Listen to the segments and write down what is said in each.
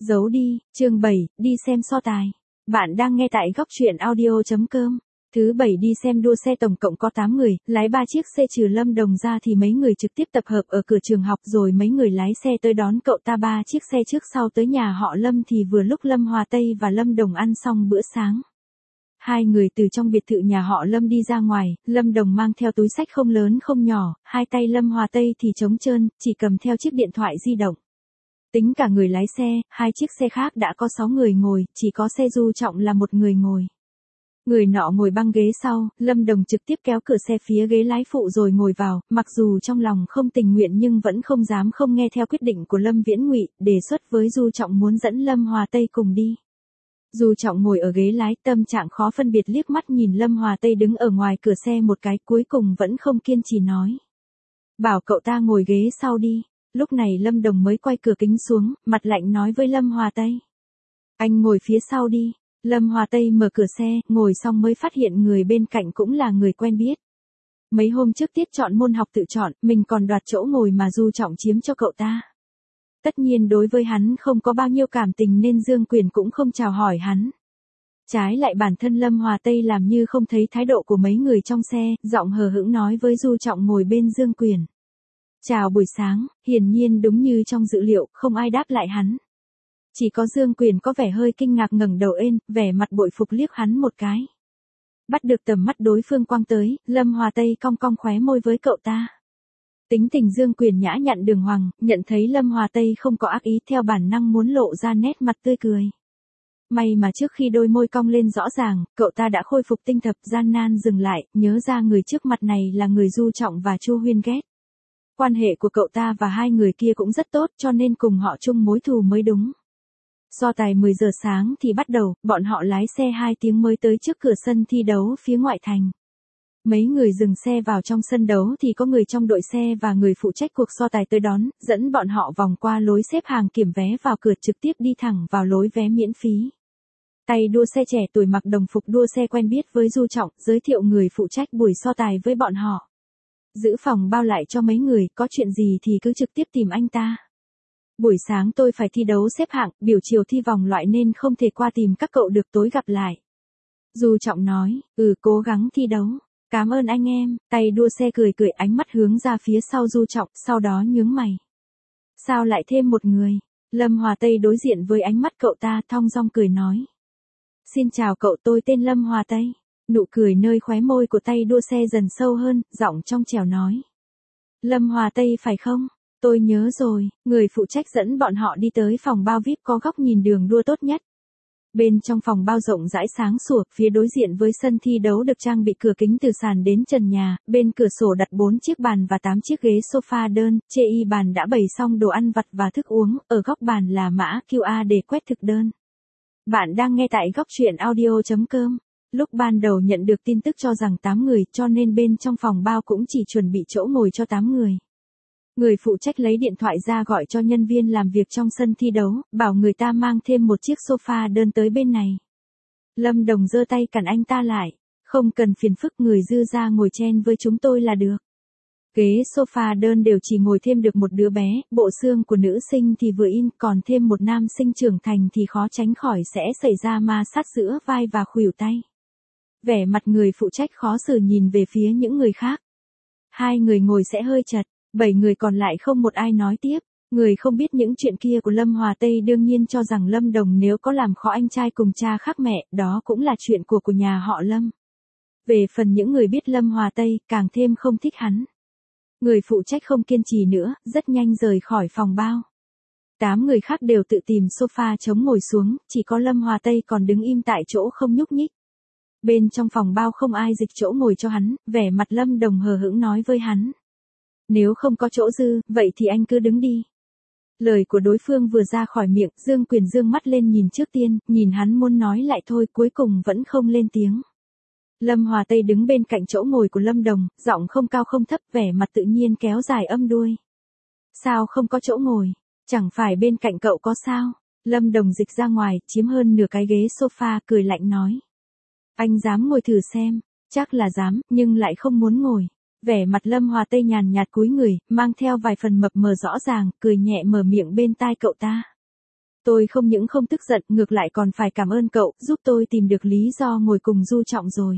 Giấu đi, chương 7, đi xem so tài. Bạn đang nghe tại góc truyện audio.com. Thứ 7 đi xem đua xe tổng cộng có 8 người, lái 3 chiếc xe trừ Lâm Đồng ra thì mấy người trực tiếp tập hợp ở cửa trường học rồi mấy người lái xe tới đón cậu ta 3 chiếc xe trước sau tới nhà họ Lâm thì vừa lúc Lâm Hòa Tây và Lâm Đồng ăn xong bữa sáng. Hai người từ trong biệt thự nhà họ Lâm đi ra ngoài, Lâm Đồng mang theo túi xách không lớn không nhỏ, hai tay Lâm Hòa Tây thì trống trơn, chỉ cầm theo chiếc điện thoại di động. Tính cả người lái xe, hai chiếc xe khác đã có 6 người ngồi, chỉ có xe Du Trọng là một người ngồi. Người nọ ngồi băng ghế sau, Lâm Đồng trực tiếp kéo cửa xe phía ghế lái phụ rồi ngồi vào, mặc dù trong lòng không tình nguyện nhưng vẫn không dám không nghe theo quyết định của Lâm Viễn Ngụy, đề xuất với Du Trọng muốn dẫn Lâm Hòa Tây cùng đi. Du Trọng ngồi ở ghế lái, tâm trạng khó phân biệt, liếc mắt nhìn Lâm Hòa Tây đứng ở ngoài cửa xe một cái, cuối cùng vẫn không kiên trì nói: "Bảo cậu ta ngồi ghế sau đi." Lúc này Lâm Đồng mới quay cửa kính xuống, mặt lạnh nói với Lâm Hòa Tây: "Anh ngồi phía sau đi." Lâm Hòa Tây mở cửa xe, ngồi xong mới phát hiện người bên cạnh cũng là người quen biết. Mấy hôm trước tiết chọn môn học tự chọn, mình còn đoạt chỗ ngồi mà Du Trọng chiếm cho cậu ta. Tất nhiên đối với hắn không có bao nhiêu cảm tình nên Dương Quyền cũng không chào hỏi hắn. Trái lại bản thân Lâm Hòa Tây làm như không thấy thái độ của mấy người trong xe, giọng hờ hững nói với Du Trọng ngồi bên Dương Quyền: "Chào buổi sáng." Hiển nhiên đúng như trong dự liệu, không ai đáp lại hắn. Chỉ có Dương Quyền có vẻ hơi kinh ngạc ngẩng đầu lên, vẻ mặt bội phục liếc hắn một cái. Bắt được tầm mắt đối phương quang tới, Lâm Hòa Tây cong cong khóe môi với cậu ta. Tính tình Dương Quyền nhã nhặn đường hoàng, nhận thấy Lâm Hòa Tây không có ác ý theo bản năng muốn lộ ra nét mặt tươi cười. May mà trước khi đôi môi cong lên rõ ràng, cậu ta đã khôi phục tinh thần, gian nan dừng lại, nhớ ra người trước mặt này là người Du Trọng và Chu Huyên ghét. Quan hệ của cậu ta và hai người kia cũng rất tốt cho nên cùng họ chung mối thù mới đúng. So tài 10 giờ sáng thì bắt đầu, bọn họ lái xe 2 tiếng mới tới trước cửa sân thi đấu phía ngoại thành. Mấy người dừng xe vào trong sân đấu thì có người trong đội xe và người phụ trách cuộc so tài tới đón, dẫn bọn họ vòng qua lối xếp hàng kiểm vé vào cửa trực tiếp đi thẳng vào lối vé miễn phí. Tay đua xe trẻ tuổi mặc đồng phục đua xe quen biết với Du Trọng, giới thiệu người phụ trách buổi so tài với bọn họ. Giữ phòng bao lại cho mấy người, có chuyện gì thì cứ trực tiếp tìm anh ta. Buổi sáng tôi phải thi đấu xếp hạng, biểu chiều thi vòng loại nên không thể qua tìm các cậu được, tối gặp lại. Du Trọng nói: "Cố gắng thi đấu. Cảm ơn anh em." Tay đua xe cười cười, ánh mắt hướng ra phía sau Du Trọng, sau đó nhướng mày. "Sao lại thêm một người?" Lâm Hòa Tây đối diện với ánh mắt cậu ta, thong dong cười nói: "Xin chào cậu, tôi tên Lâm Hòa Tây." Nụ cười nơi khóe môi của tay đua xe dần sâu hơn, giọng trong trẻo nói: "Lâm Hòa Tây phải không? Tôi nhớ rồi." Người phụ trách dẫn bọn họ đi tới phòng bao VIP có góc nhìn đường đua tốt nhất. Bên trong phòng bao rộng rãi sáng sủa, phía đối diện với sân thi đấu được trang bị cửa kính từ sàn đến trần nhà, bên cửa sổ đặt 4 chiếc bàn và 8 chiếc ghế sofa đơn, chê y bàn đã bày xong đồ ăn vặt và thức uống, ở góc bàn là mã QR để quét thực đơn. Bạn đang nghe tại góc truyện audio.com. Lúc ban đầu nhận được tin tức cho rằng 8 người cho nên bên trong phòng bao cũng chỉ chuẩn bị chỗ ngồi cho 8 người. Người phụ trách lấy điện thoại ra gọi cho nhân viên làm việc trong sân thi đấu, bảo người ta mang thêm một chiếc sofa đơn tới bên này. Lâm Đồng giơ tay cản anh ta lại: "Không cần phiền phức, người dư ra ngồi chen với chúng tôi là được." Ghế sofa đơn đều chỉ ngồi thêm được một đứa bé, bộ xương của nữ sinh thì vừa in, còn thêm một nam sinh trưởng thành thì khó tránh khỏi sẽ xảy ra ma sát giữa vai và khuỷu tay. Vẻ mặt người phụ trách khó xử nhìn về phía những người khác. 2 người ngồi sẽ hơi chật, 7 người còn lại không một ai nói tiếp. Người không biết những chuyện kia của Lâm Hòa Tây đương nhiên cho rằng Lâm Đồng nếu có làm khó anh trai cùng cha khác mẹ, đó cũng là chuyện của nhà họ Lâm. Về phần những người biết Lâm Hòa Tây, càng thêm không thích hắn. Người phụ trách không kiên trì nữa, rất nhanh rời khỏi phòng bao. 8 người khác đều tự tìm sofa trống ngồi xuống, chỉ có Lâm Hòa Tây còn đứng im tại chỗ không nhúc nhích. Bên trong phòng bao không ai dịch chỗ ngồi cho hắn, vẻ mặt Lâm Đồng hờ hững nói với hắn: "Nếu không có chỗ dư, vậy thì anh cứ đứng đi." Lời của đối phương vừa ra khỏi miệng, Dương Quyền dương mắt lên nhìn trước tiên, nhìn hắn muốn nói lại thôi, cuối cùng vẫn không lên tiếng. Lâm Hòa Tây đứng bên cạnh chỗ ngồi của Lâm Đồng, giọng không cao không thấp, vẻ mặt tự nhiên kéo dài âm đuôi: "Sao không có chỗ ngồi? Chẳng phải bên cạnh cậu có sao?" Lâm Đồng dịch ra ngoài, chiếm hơn nửa cái ghế sofa, cười lạnh nói: "Anh dám ngồi thử xem." "Chắc là dám, nhưng lại không muốn ngồi." Vẻ mặt Lâm Hòa Tây nhàn nhạt cúi người, mang theo vài phần mập mờ rõ ràng, cười nhẹ mở miệng bên tai cậu ta: Tôi không những không tức giận, ngược lại còn phải cảm ơn cậu, giúp tôi tìm được lý do ngồi cùng Du Trọng rồi.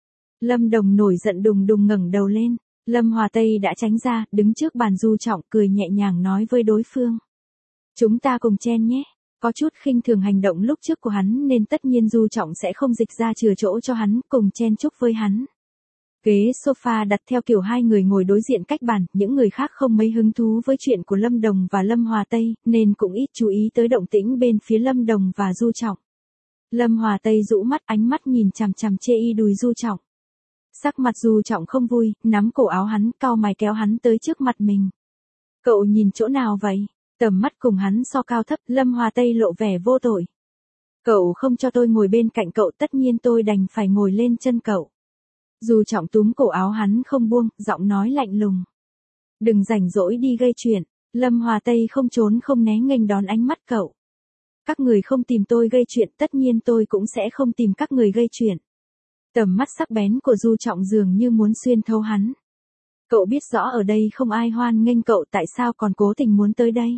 Lâm Đồng nổi giận đùng đùng ngẩng đầu lên. Lâm Hòa Tây đã tránh ra, đứng trước bàn Du Trọng, cười nhẹ nhàng nói với đối phương. Chúng ta cùng chen nhé. Có chút khinh thường hành động lúc trước của hắn nên tất nhiên Du Trọng sẽ không dịch ra chừa chỗ cho hắn, cùng chen chúc với hắn. Ghế sofa đặt theo kiểu hai người ngồi đối diện cách bàn, những người khác không mấy hứng thú với chuyện của Lâm Đồng và Lâm Hòa Tây, nên cũng ít chú ý tới động tĩnh bên phía Lâm Đồng và Du Trọng. Lâm Hòa Tây rũ mắt, ánh mắt nhìn chằm chằm chê y đùi Du Trọng. Sắc mặt Du Trọng không vui, nắm cổ áo hắn, cau mày kéo hắn tới trước mặt mình. Cậu nhìn chỗ nào vậy? Tầm mắt cùng hắn so cao thấp, Lâm Hòa Tây lộ vẻ vô tội. Cậu không cho tôi ngồi bên cạnh cậu, tất nhiên tôi đành phải ngồi lên chân cậu. Du Trọng túm cổ áo hắn không buông, giọng nói lạnh lùng. Đừng rảnh rỗi đi gây chuyện. Lâm Hòa Tây không trốn không né nghênh đón ánh mắt cậu. Các người không tìm tôi gây chuyện, tất nhiên tôi cũng sẽ không tìm các người gây chuyện. Tầm mắt sắc bén của Du Trọng dường như muốn xuyên thấu hắn. Cậu biết rõ ở đây không ai hoan nghênh cậu, tại sao còn cố tình muốn tới đây?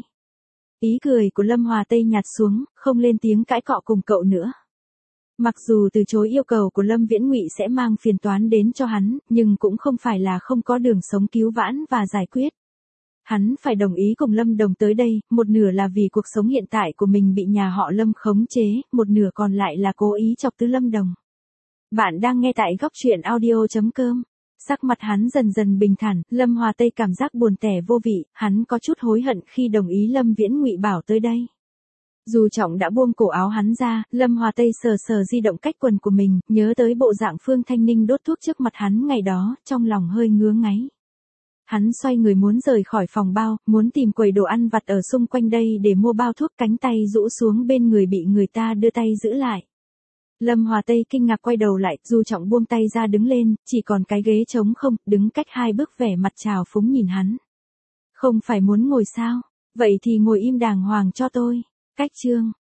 Ý cười của Lâm Hòa Tây nhạt xuống, không lên tiếng cãi cọ cùng cậu nữa. Mặc dù từ chối yêu cầu của Lâm Viễn Ngụy sẽ mang phiền toán đến cho hắn, nhưng cũng không phải là không có đường sống cứu vãn và giải quyết. Hắn phải đồng ý cùng Lâm Đồng tới đây, một nửa là vì cuộc sống hiện tại của mình bị nhà họ Lâm khống chế, một nửa còn lại là cố ý chọc tới Lâm Đồng. Bạn đang nghe tại góc truyện audio.com. Sắc mặt hắn dần dần bình thản, Lâm Hòa Tây cảm giác buồn tẻ vô vị, hắn có chút hối hận khi đồng ý Lâm Viễn Ngụy bảo tới đây. Du Trọng đã buông cổ áo hắn ra, Lâm Hòa Tây sờ sờ di động cách quần của mình, nhớ tới bộ dạng Phương Thanh Ninh đốt thuốc trước mặt hắn ngày đó, trong lòng hơi ngứa ngáy. Hắn xoay người muốn rời khỏi phòng bao, muốn tìm quầy đồ ăn vặt ở xung quanh đây để mua bao thuốc, cánh tay rũ xuống bên người bị người ta đưa tay giữ lại. Lâm Hòa Tây kinh ngạc quay đầu lại, Du Trọng buông tay ra đứng lên, chỉ còn cái ghế trống không, đứng cách 2 bước vẻ mặt trào phúng nhìn hắn. Không phải muốn ngồi sao? Vậy thì ngồi im đàng hoàng cho tôi. Cách chương.